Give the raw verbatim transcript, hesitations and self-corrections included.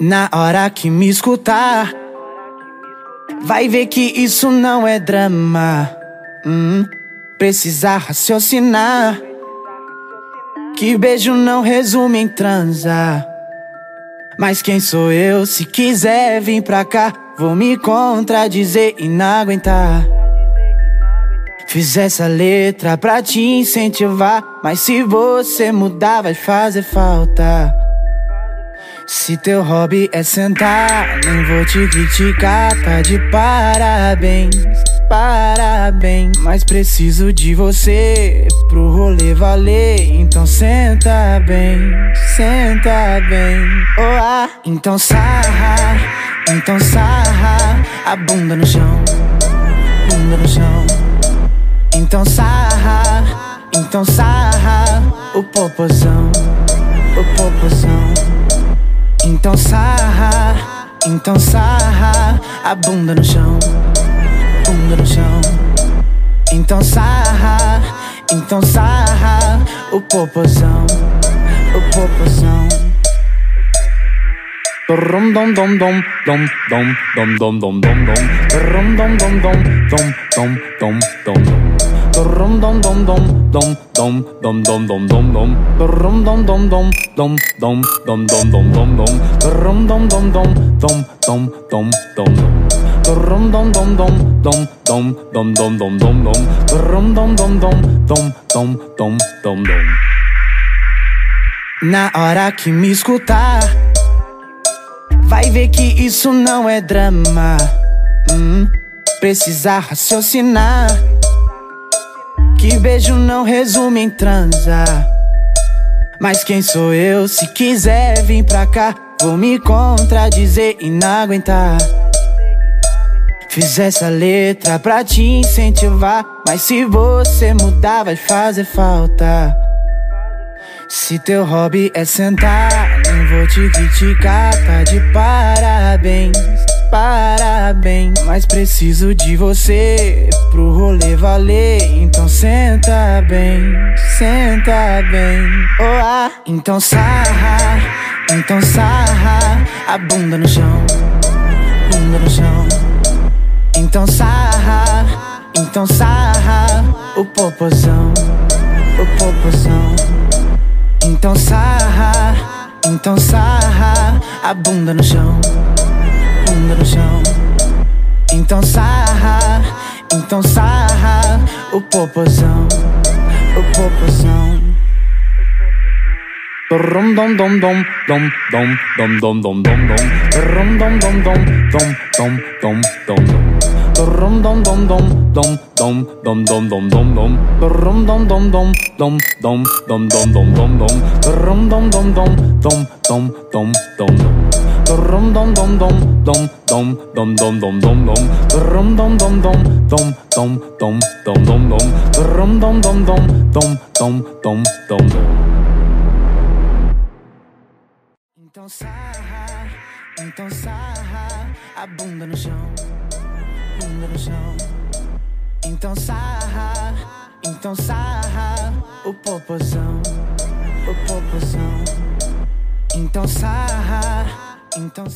Na hora que me escutar, vai ver que isso não é drama. hum, Precisa raciocinar, que beijo não resume em transar. Mas quem sou eu? Se quiser vir pra cá, vou me contradizer e não aguentar. Fiz essa letra pra te incentivar, mas se você mudar vai fazer falta. Se teu hobby é sentar, nem vou te criticar, tá de parabéns, parabéns. Mas preciso de você pro rolê valer, então senta bem, senta bem. Oh ah, então sarra, então sarra a bunda no chão, bunda no chão. Então sarra, então sarra o popozão, o popozão. Então sarra, então sarra a bunda no chão, bunda no chão. Então sarra, então sarra o popozão, o popozão. Dom dom dom dom dom dom dom dom dom dom dom dom dom dom dom dom dom dom. Dom dom dom dom dom dom dom dom dom dom dom. Dom dom dom dom dom dom dom dom dom dom dom. Dom dom dom dom dom dom dom dom dom. Dom dom dom dom dom dom dom dom dom dom dom. Dom dom dom dom dom dom dom dom dom. Na hora que me escutar, vai ver que isso não é drama. hum, Precisa raciocinar, que beijo não resume em transar. Mas quem sou eu? Se quiser vir pra cá, vou me contradizer e não aguentar. Fiz essa letra pra te incentivar, mas se você mudar vai fazer falta. Se teu hobby é sentar, nem vou te criticar, tá de parabéns, parabéns. Mas preciso de você pro rolê valer, então senta bem, senta bem. Oh ah, então sarra, então sarra a bunda no chão, bunda no chão. Então sarra, então sarra o popozão, o popozão. Então sarra, então sarra a bunda no chão, bunda no chão. Então sarra, então sarra o popozão, o popozão. Dom dom dom dom dom dom dom dom dom dom dom. Dom dom dom dom dom dom dom dom. Dom dom dom dom dom dom dom dom dom dom dom. Dom dom dom dom dom dom dom dom dom dom dom. Dom dom dom dom dom dom dom dom dom. Dom dom dom dom dom dom dom dom dom dom dom. Dom dom dom dom dom dom dom dom dom dom. Dom dom dom dom dom dom dom dom dom. Então sarra, então sarra a bunda no chão, bunda no chão. Então sarra, então sarra o popozão, o popozão. Então sarra, então